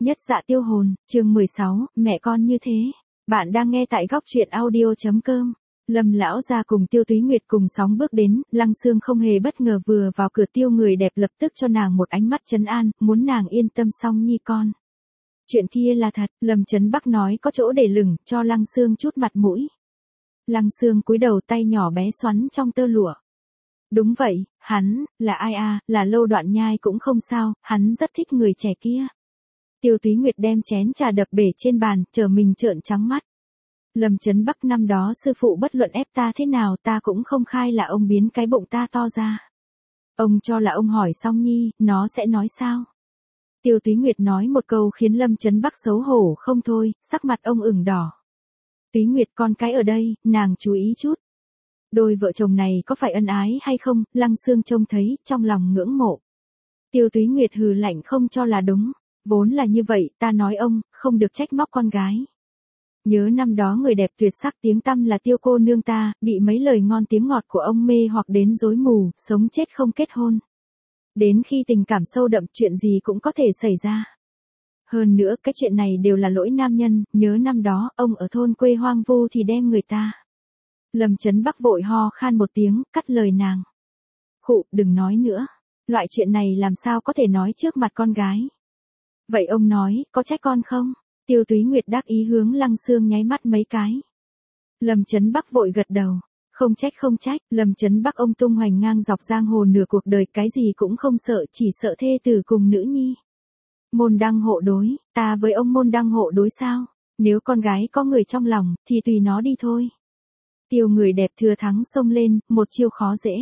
Nhất Dạ Tiêu Hồn, chương 16, mẹ con như thế. Bạn đang nghe tại góc truyện audio.com. Lâm lão gia cùng Tiêu Túy Nguyệt cùng sóng bước đến, Lăng Sương không hề bất ngờ vừa vào cửa Tiêu người đẹp lập tức cho nàng một ánh mắt trấn an, muốn nàng yên tâm Song Nhi con. Chuyện kia là thật, Lâm Chấn Bắc nói có chỗ để lửng, cho Lăng Sương chút mặt mũi. Lăng Sương cúi đầu, tay nhỏ bé xoắn trong tơ lụa. Đúng vậy, hắn, là ai à, là Lâu Đoạn Nhai cũng không sao, hắn rất thích người trẻ kia. Tiêu Túy Nguyệt đem chén trà đập bể trên bàn, trở mình trợn trắng mắt. Lâm Chấn Bắc năm đó sư phụ bất luận ép ta thế nào ta cũng không khai là ông biến cái bụng ta to ra. Ông cho là ông hỏi Song Nhi, nó sẽ nói sao? Tiêu Túy Nguyệt nói một câu khiến Lâm Chấn Bắc xấu hổ không thôi, sắc mặt ông ửng đỏ. Túy Nguyệt con cái ở đây, nàng chú ý chút. Đôi vợ chồng này có phải ân ái hay không, Lăng Sương trông thấy, trong lòng ngưỡng mộ. Tiêu Túy Nguyệt hừ lạnh không cho là đúng. Vốn là như vậy, ta nói ông, không được trách móc con gái. Nhớ năm đó người đẹp tuyệt sắc tiếng tăm là Tiêu cô nương ta, bị mấy lời ngon tiếng ngọt của ông mê hoặc đến rối mù, sống chết không kết hôn. Đến khi tình cảm sâu đậm chuyện gì cũng có thể xảy ra. Hơn nữa cái chuyện này đều là lỗi nam nhân, nhớ năm đó ông ở thôn quê hoang vu thì đem người ta. Lâm Chấn Bắc vội ho khan một tiếng, cắt lời nàng. Khụ, đừng nói nữa. Loại chuyện này làm sao có thể nói trước mặt con gái. Vậy ông nói, có trách con không? Tiêu Túy Nguyệt đắc ý hướng Lăng Sương nháy mắt mấy cái. Lâm Chấn Bắc vội gật đầu. Không trách, Lâm Chấn Bắc ông tung hoành ngang dọc giang hồ nửa cuộc đời cái gì cũng không sợ, chỉ sợ thê tử cùng nữ nhi. Môn đăng hộ đối, ta với ông môn đăng hộ đối sao? Nếu con gái có người trong lòng, thì tùy nó đi thôi. Tiêu người đẹp thừa thắng xông lên, một chiêu khó dễ.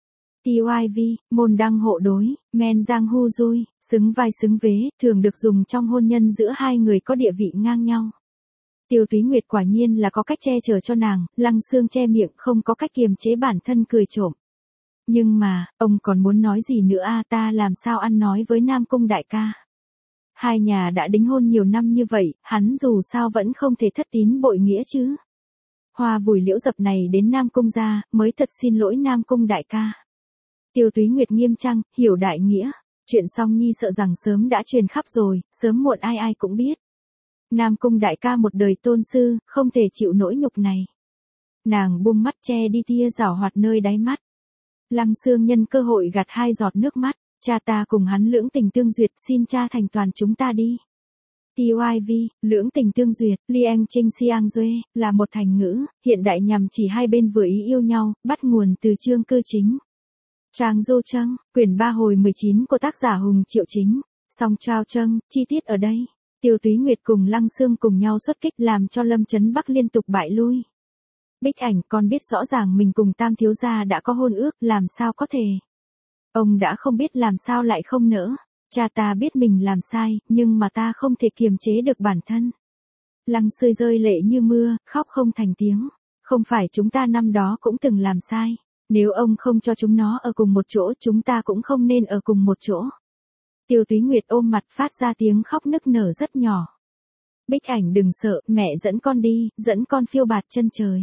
TYV, môn đăng hộ đối, men giang hu dui, xứng vai xứng vế, thường được dùng trong hôn nhân giữa hai người có địa vị ngang nhau. Tiêu Túy Nguyệt quả nhiên là có cách che chở cho nàng, Lăng Sương che miệng không có cách kiềm chế bản thân cười trộm. Nhưng mà, ông còn muốn nói gì nữa à, ta làm sao ăn nói với Nam Cung đại ca. Hai nhà đã đính hôn nhiều năm như vậy, hắn dù sao vẫn không thể thất tín bội nghĩa chứ. Hoa vùi liễu dập này đến Nam Cung ra, mới thật xin lỗi Nam Cung đại ca. Tiêu Túy Nguyệt nghiêm trang, hiểu đại nghĩa. Chuyện Song Nhi sợ rằng sớm đã truyền khắp rồi, sớm muộn ai ai cũng biết. Nam Cung đại ca một đời tôn sư, không thể chịu nỗi nhục này. Nàng buông mắt che đi tia giảo hoạt nơi đáy mắt. Lăng Sương nhân cơ hội gạt hai giọt nước mắt. Cha ta cùng hắn lưỡng tình tương duyệt, xin cha thành toàn chúng ta đi. TYV, lưỡng tình tương duyệt, Liang Trinh Siang Duê, là một thành ngữ, hiện đại nhằm chỉ hai bên vừa ý yêu nhau, bắt nguồn từ chương cư chính. Trang Dô Trăng, quyển 3 hồi 19 của tác giả Hùng Triệu Chính. Song Trao Trăng, chi tiết ở đây. Tiêu Túy Nguyệt cùng Lăng Sương cùng nhau xuất kích làm cho Lâm Chấn Bắc liên tục bại lui. Bích Ảnh, con biết rõ ràng mình cùng Tam thiếu gia đã có hôn ước, làm sao có thể. Ông đã không biết làm sao lại không nỡ. Cha ta biết mình làm sai, nhưng mà ta không thể kiềm chế được bản thân. Lăng Sương rơi lệ như mưa, khóc không thành tiếng. Không phải chúng ta năm đó cũng từng làm sai. Nếu ông không cho chúng nó ở cùng một chỗ, chúng ta cũng không nên ở cùng một chỗ. Tiêu Túy Nguyệt ôm mặt phát ra tiếng khóc nức nở rất nhỏ. Bích Ảnh đừng sợ, mẹ dẫn con đi, dẫn con phiêu bạt chân trời.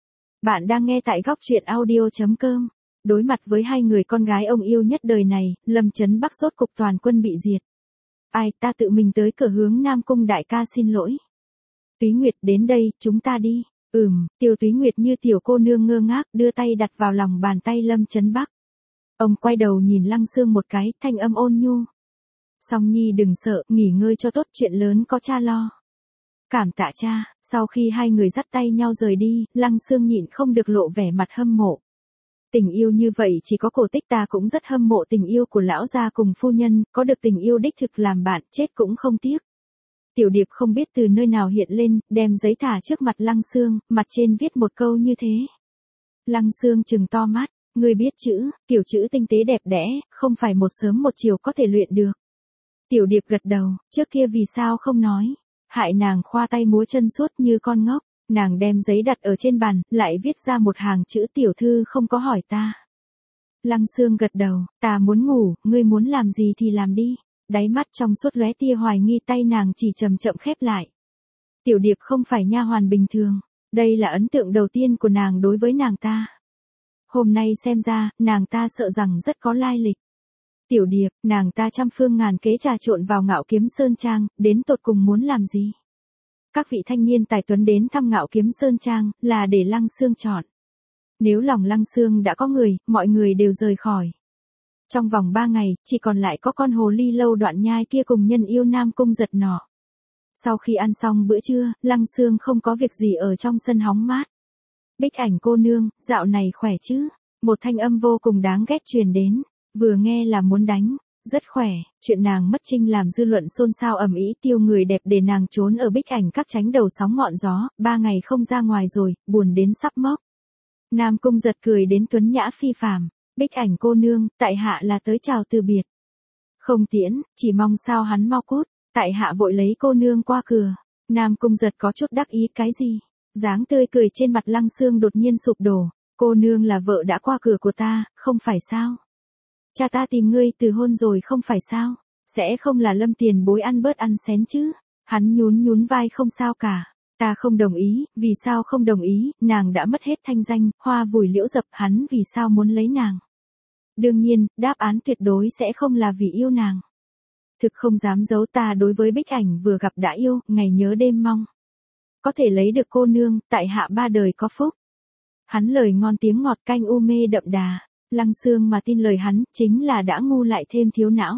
Bạn đang nghe tại góc truyện audio.com. Đối mặt với hai người con gái ông yêu nhất đời này, Lâm Chấn Bắc rốt cục toàn quân bị diệt. Ai, ta tự mình tới cửa hướng Nam Cung đại ca xin lỗi. Túy Nguyệt đến đây, chúng ta đi. Tiêu Túy Nguyệt như tiểu cô nương ngơ ngác, đưa tay đặt vào lòng bàn tay Lâm Chấn Bắc. Ông quay đầu nhìn Lăng Sương một cái, thanh âm ôn nhu. Song Nhi đừng sợ, nghỉ ngơi cho tốt, chuyện lớn có cha lo. Cảm tạ cha. Sau khi hai người dắt tay nhau rời đi, Lăng Sương nhịn không được lộ vẻ mặt hâm mộ. Tình yêu như vậy chỉ có Cổ Tích ta cũng rất hâm mộ tình yêu của lão gia cùng phu nhân, có được tình yêu đích thực làm bạn, chết cũng không tiếc. Tiểu Điệp không biết từ nơi nào hiện lên, đem giấy thả trước mặt Lăng Sương, mặt trên viết một câu như thế. Lăng Sương trừng to mắt, ngươi biết chữ, kiểu chữ tinh tế đẹp đẽ, không phải một sớm một chiều có thể luyện được. Tiểu Điệp gật đầu, trước kia vì sao không nói, hại nàng khoa tay múa chân suốt như con ngốc. Nàng đem giấy đặt ở trên bàn, lại viết ra một hàng chữ, tiểu thư không có hỏi ta. Lăng Sương gật đầu, ta muốn ngủ, ngươi muốn làm gì thì làm đi. Đáy mắt trong suốt lóe tia hoài nghi, tay nàng chỉ chậm chậm khép lại. Tiểu Điệp không phải nha hoàn bình thường, đây là ấn tượng đầu tiên của nàng đối với nàng ta. Hôm nay xem ra, nàng ta sợ rằng rất có lai lịch. Tiểu Điệp, nàng ta trăm phương ngàn kế trà trộn vào Ngạo Kiếm Sơn Trang, đến tột cùng muốn làm gì? Các vị thanh niên tài tuấn đến thăm Ngạo Kiếm Sơn Trang, là để Lăng Xương chọn. Nếu lòng Lăng Xương đã có người, mọi người đều rời khỏi. Trong vòng 3 ngày, chỉ còn lại có con hồ ly Lâu Đoạn Nhai kia cùng nhân yêu Nam Cung Giật nọ. Sau khi ăn xong bữa trưa, Lăng Xương không có việc gì ở trong sân hóng mát. Bích Ảnh cô nương, dạo này khỏe chứ? Một thanh âm vô cùng đáng ghét truyền đến, vừa nghe là muốn đánh. Rất khỏe, chuyện nàng mất trinh làm dư luận xôn xao ầm ĩ, tiêu người đẹp để nàng trốn ở Bích Ảnh các tránh đầu sóng ngọn gió, 3 ngày không ra ngoài rồi, buồn đến sắp mốc. Nam Cung Giật cười đến tuấn nhã phi phàm, Bích Ảnh cô nương, tại hạ là tới chào từ biệt. Không tiễn, chỉ mong sao hắn mau cút, tại hạ vội lấy cô nương qua cửa. Nam Cung Giật có chút đắc ý cái gì? Dáng tươi cười trên mặt Lăng Xương đột nhiên sụp đổ, cô nương là vợ đã qua cửa của ta, không phải sao? Cha ta tìm ngươi từ hôn rồi không phải sao? Sẽ không là Lâm tiền bối ăn bớt ăn xén chứ? Hắn nhún nhún vai không sao cả. Ta không đồng ý, vì sao không đồng ý, nàng đã mất hết thanh danh, hoa vùi liễu dập, hắn vì sao muốn lấy nàng? Đương nhiên, đáp án tuyệt đối sẽ không là vì yêu nàng. Thực không dám giấu, ta đối với Bích Ảnh vừa gặp đã yêu, ngày nhớ đêm mong. Có thể lấy được cô nương, tại hạ 3 đời có phúc. Hắn lời ngon tiếng ngọt canh u mê đậm đà. Lăng Xương mà tin lời hắn, chính là đã ngu lại thêm thiếu não.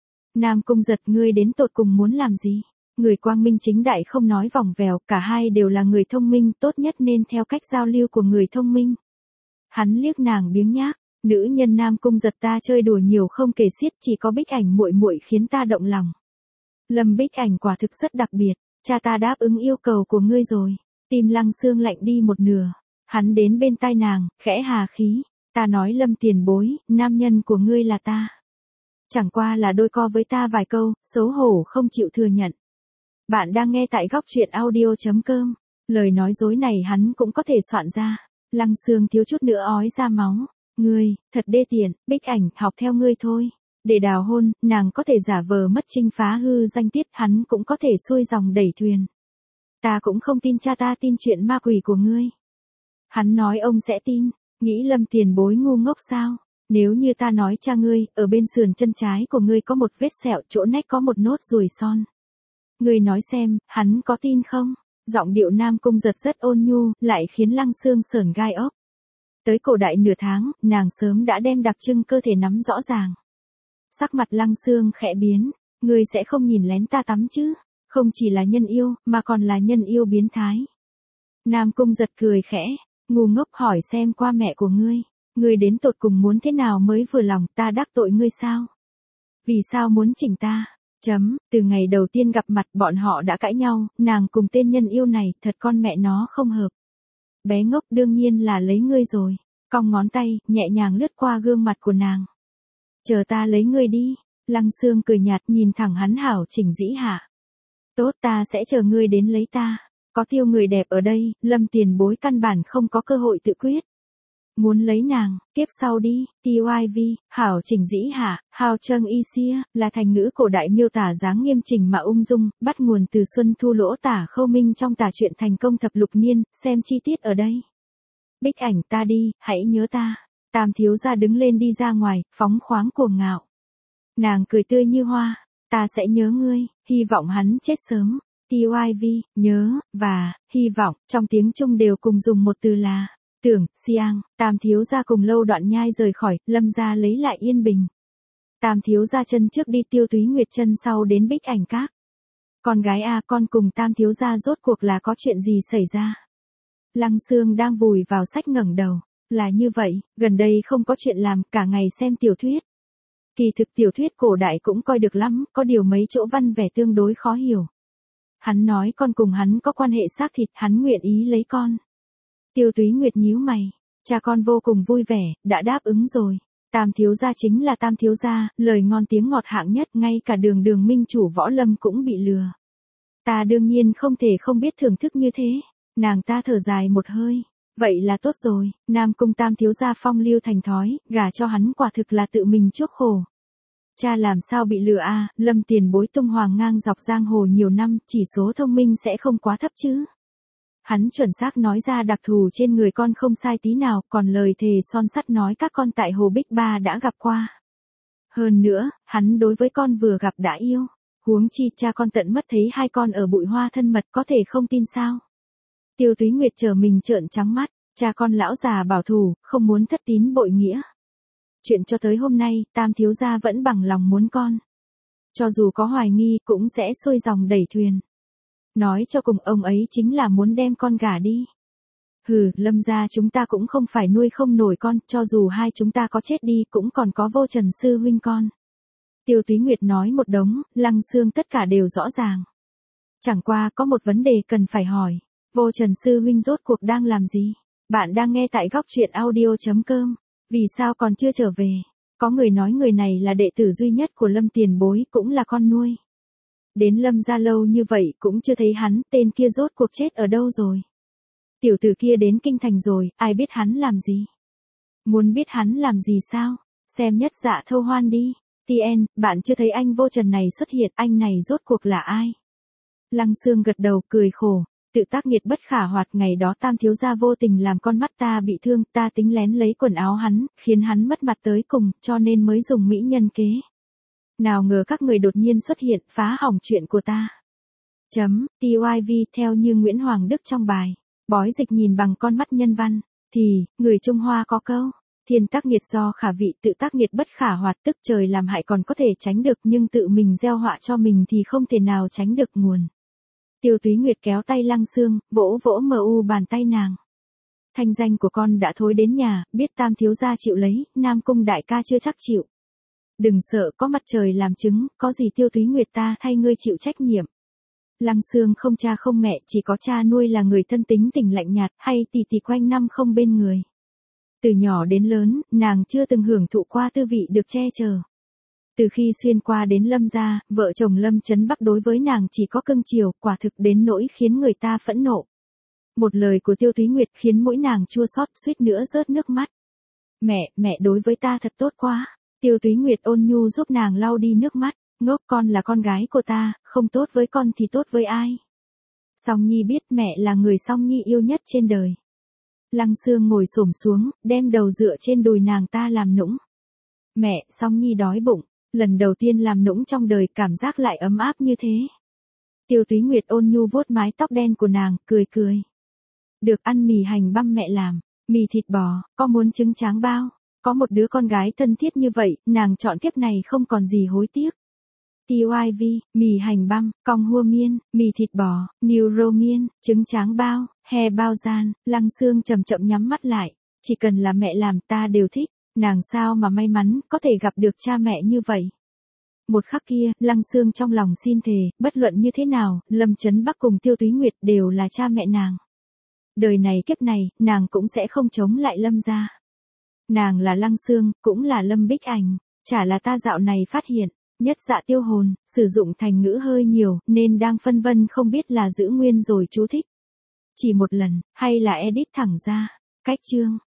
Nam Cung Giật, ngươi đến tột cùng muốn làm gì? Người quang minh chính đại không nói vòng vèo, cả hai đều là người thông minh, tốt nhất nên theo cách giao lưu của người thông minh. Hắn liếc nàng biếng nhác, nữ nhân Nam Cung Giật ta chơi đùa nhiều không kể xiết, chỉ có Bích Ảnh muội muội khiến ta động lòng. Lâm Bích Ảnh quả thực rất đặc biệt, cha ta đáp ứng yêu cầu của ngươi rồi. Tim Lăng Xương lạnh đi một nửa, hắn đến bên tai nàng, khẽ hà khí. Ta nói Lâm tiền bối, nam nhân của ngươi là ta. Chẳng qua là đôi co với ta vài câu, xấu hổ không chịu thừa nhận. Bạn đang nghe tại góc truyện audio.com. Lời nói dối này hắn cũng có thể soạn ra. Lăng Xương thiếu chút nữa ói ra máu. Ngươi, thật đê tiện, Bích Ảnh, học theo ngươi thôi. Để đào hôn, nàng có thể giả vờ mất trinh phá hư danh tiết, hắn cũng có thể xuôi dòng đẩy thuyền. Ta cũng không tin cha ta tin chuyện ma quỷ của ngươi. Hắn nói ông sẽ tin. Nghĩ Lâm tiền bối ngu ngốc sao? Nếu như ta nói cha ngươi, ở bên sườn chân trái của ngươi có một vết sẹo, chỗ nách có một nốt ruồi son. Ngươi nói xem, hắn có tin không? Giọng điệu Nam Cung Giật rất ôn nhu, lại khiến Lăng Xương sởn gai ốc. Tới cổ đại nửa tháng, nàng sớm đã đem đặc trưng cơ thể nắm rõ ràng. Sắc mặt Lăng Xương khẽ biến, ngươi sẽ không nhìn lén ta tắm chứ? Không chỉ là nhân yêu, mà còn là nhân yêu biến thái. Nam Cung Giật cười khẽ. Ngu ngốc, hỏi xem qua mẹ của ngươi đến tột cùng muốn thế nào mới vừa lòng, ta đắc tội ngươi sao? Vì sao muốn chỉnh ta? Từ ngày đầu tiên gặp mặt bọn họ đã cãi nhau, nàng cùng tên nhân yêu này, thật con mẹ nó không hợp. Bé ngốc, đương nhiên là lấy ngươi rồi. Cong ngón tay, nhẹ nhàng lướt qua gương mặt của nàng. Chờ ta lấy ngươi đi. Lăng Xương cười nhạt nhìn thẳng hắn hảo chỉnh dĩ hạ. Tốt, ta sẽ chờ ngươi đến lấy ta. Có tiêu người đẹp ở đây, Lâm tiền bối căn bản không có cơ hội tự quyết. Muốn lấy nàng, kiếp sau đi, TYV, hảo chỉnh dĩ hạ, hào trâng y xia, là thành ngữ cổ đại miêu tả dáng nghiêm chỉnh mà ung dung, bắt nguồn từ Xuân Thu Lỗ Tả Khâu Minh trong tả truyện Thành Công Thập Lục Niên, xem chi tiết ở đây. Bích Ảnh, ta đi, hãy nhớ ta. Tam thiếu gia đứng lên đi ra ngoài, phóng khoáng cuồng ngạo. Nàng cười tươi như hoa, ta sẽ nhớ ngươi, hy vọng hắn chết sớm. TYV, nhớ, và, hy vọng, trong tiếng Trung đều cùng dùng một từ là, tưởng, xiang. Tam thiếu gia cùng Lâu Đoạn Nhai rời khỏi, Lâm gia lấy lại yên bình. Tam thiếu gia chân trước đi Tiêu Túy Nguyệt, chân sau đến Bích Ảnh các. Con gái à, con cùng Tam thiếu gia rốt cuộc là có chuyện gì xảy ra? Lăng Xương đang vùi vào sách ngẩng đầu. Là như vậy, gần đây không có chuyện làm, cả ngày xem tiểu thuyết. Kỳ thực tiểu thuyết cổ đại cũng coi được lắm, có điều mấy chỗ văn vẻ tương đối khó hiểu. Hắn nói con cùng hắn có quan hệ xác thịt, hắn nguyện ý lấy con. Tiêu Túy Nguyệt nhíu mày, cha con vô cùng vui vẻ, đã đáp ứng rồi. Tam thiếu gia chính là Tam thiếu gia, lời ngon tiếng ngọt hạng nhất, ngay cả Đường minh chủ Võ Lâm cũng bị lừa. Ta đương nhiên không thể không biết thưởng thức như thế. Nàng ta thở dài một hơi. Vậy là tốt rồi, Nam Cung Tam thiếu gia phong lưu thành thói, gả cho hắn quả thực là tự mình chuốc khổ. Cha làm sao bị lừa a? Lâm tiền bối tung hoàng ngang dọc giang hồ nhiều năm, chỉ số thông minh sẽ không quá thấp chứ? Hắn chuẩn xác nói ra đặc thù trên người con không sai tí nào, còn lời thề son sắt nói các con tại Hồ Bích Ba đã gặp qua. Hơn nữa, hắn đối với con vừa gặp đã yêu. Huống chi cha con tận mắt thấy hai con ở bụi hoa thân mật có thể không tin sao. Tiêu Túy Nguyệt chờ mình trợn trắng mắt, cha con lão già bảo thủ, không muốn thất tín bội nghĩa. Chuyện cho tới hôm nay, Tam thiếu gia vẫn bằng lòng muốn con. Cho dù có hoài nghi cũng sẽ xuôi dòng đẩy thuyền. Nói cho cùng ông ấy chính là muốn đem con gả đi. Hừ, Lâm gia chúng ta cũng không phải nuôi không nổi con, cho dù hai chúng ta có chết đi cũng còn có Vô Trần sư huynh con. Tiêu Túy Nguyệt nói một đống, Lăng Xương tất cả đều rõ ràng. Chẳng qua có một vấn đề cần phải hỏi. Vô Trần sư huynh rốt cuộc đang làm gì? Bạn đang nghe tại góc truyện audio.com. Vì sao còn chưa trở về? Có người nói người này là đệ tử duy nhất của Lâm tiền bối, cũng là con nuôi. Đến Lâm gia lâu như vậy cũng chưa thấy hắn, tên kia rốt cuộc chết ở đâu rồi? Tiểu tử kia đến kinh thành rồi, ai biết hắn làm gì? Muốn biết hắn làm gì sao? Xem Nhất Dạ Thâu Hoan đi. TN, bạn chưa thấy anh Vô Trần này xuất hiện, anh này rốt cuộc là ai? Lăng Xương gật đầu cười khổ, tự tác nghiệt bất khả hoạt, ngày đó Tam thiếu gia vô tình làm con mắt ta bị thương, ta tính lén lấy quần áo hắn, khiến hắn mất mặt tới cùng, cho nên mới dùng mỹ nhân kế. Nào ngờ các người đột nhiên xuất hiện, phá hỏng chuyện của ta. TYV theo như Nguyễn Hoàng Đức trong bài, bói dịch nhìn bằng con mắt nhân văn, thì, người Trung Hoa có câu, thiên tác nghiệt do khả vị, tự tác nghiệt bất khả hoạt, tức trời làm hại còn có thể tránh được nhưng tự mình gieo họa cho mình thì không thể nào tránh được nguồn. Tiêu Túy Nguyệt kéo tay Lăng Xương, vỗ vỗ bàn tay nàng. Thanh danh của con đã thối đến nhà, biết Tam thiếu gia chịu lấy, Nam Cung đại ca chưa chắc chịu. Đừng sợ, có mặt trời làm chứng, có gì Tiêu Túy Nguyệt ta thay ngươi chịu trách nhiệm. Lăng Xương không cha không mẹ, chỉ có cha nuôi là người thân tính tình lạnh nhạt, hay tì tì quanh năm không bên người. Từ nhỏ đến lớn, nàng chưa từng hưởng thụ qua tư vị được che chở. Từ khi xuyên qua đến Lâm gia, vợ chồng Lâm Chấn Bắc đối với nàng chỉ có cưng chiều, quả thực đến nỗi khiến người ta phẫn nộ. Một lời của Tiêu Túy Nguyệt khiến mũi nàng chua xót, suýt nữa rớt nước mắt. Mẹ đối với ta thật tốt quá. Tiêu Túy Nguyệt ôn nhu giúp nàng lau đi nước mắt. Ngốc, con là con gái của ta, không tốt với con thì tốt với ai? Song Nhi biết mẹ là người Song Nhi yêu nhất trên đời. Lăng Xương ngồi xổm xuống, đem đầu dựa trên đùi nàng ta làm nũng. Mẹ, Song Nhi đói bụng. Lần đầu tiên làm nũng trong đời, cảm giác lại ấm áp như thế. Tiêu Túy Nguyệt ôn nhu vuốt mái tóc đen của nàng, cười cười. Được ăn mì hành băm mẹ làm, mì thịt bò, có muốn trứng tráng bao? Có một đứa con gái thân thiết như vậy, nàng chọn kiếp này không còn gì hối tiếc. TYV, mì hành băm, cong hua miên, mì thịt bò, niêu rô miên, trứng tráng bao, he bao gian. Lăng Xương chậm chậm nhắm mắt lại. Chỉ cần là mẹ làm ta đều thích. Nàng sao mà may mắn, có thể gặp được cha mẹ như vậy. Một khắc kia, Lăng Xương trong lòng xin thề, bất luận như thế nào, Lâm Chấn Bắc cùng Tiêu Túy Nguyệt đều là cha mẹ nàng. Đời này kiếp này, nàng cũng sẽ không chống lại Lâm gia. Nàng là Lăng Xương, cũng là Lâm Bích Ảnh, chả là ta dạo này phát hiện, Nhất Dạ tiêu hồn, sử dụng thành ngữ hơi nhiều, nên đang phân vân không biết là giữ nguyên rồi chú thích. Chỉ một lần, hay là edit thẳng ra. Cách chương.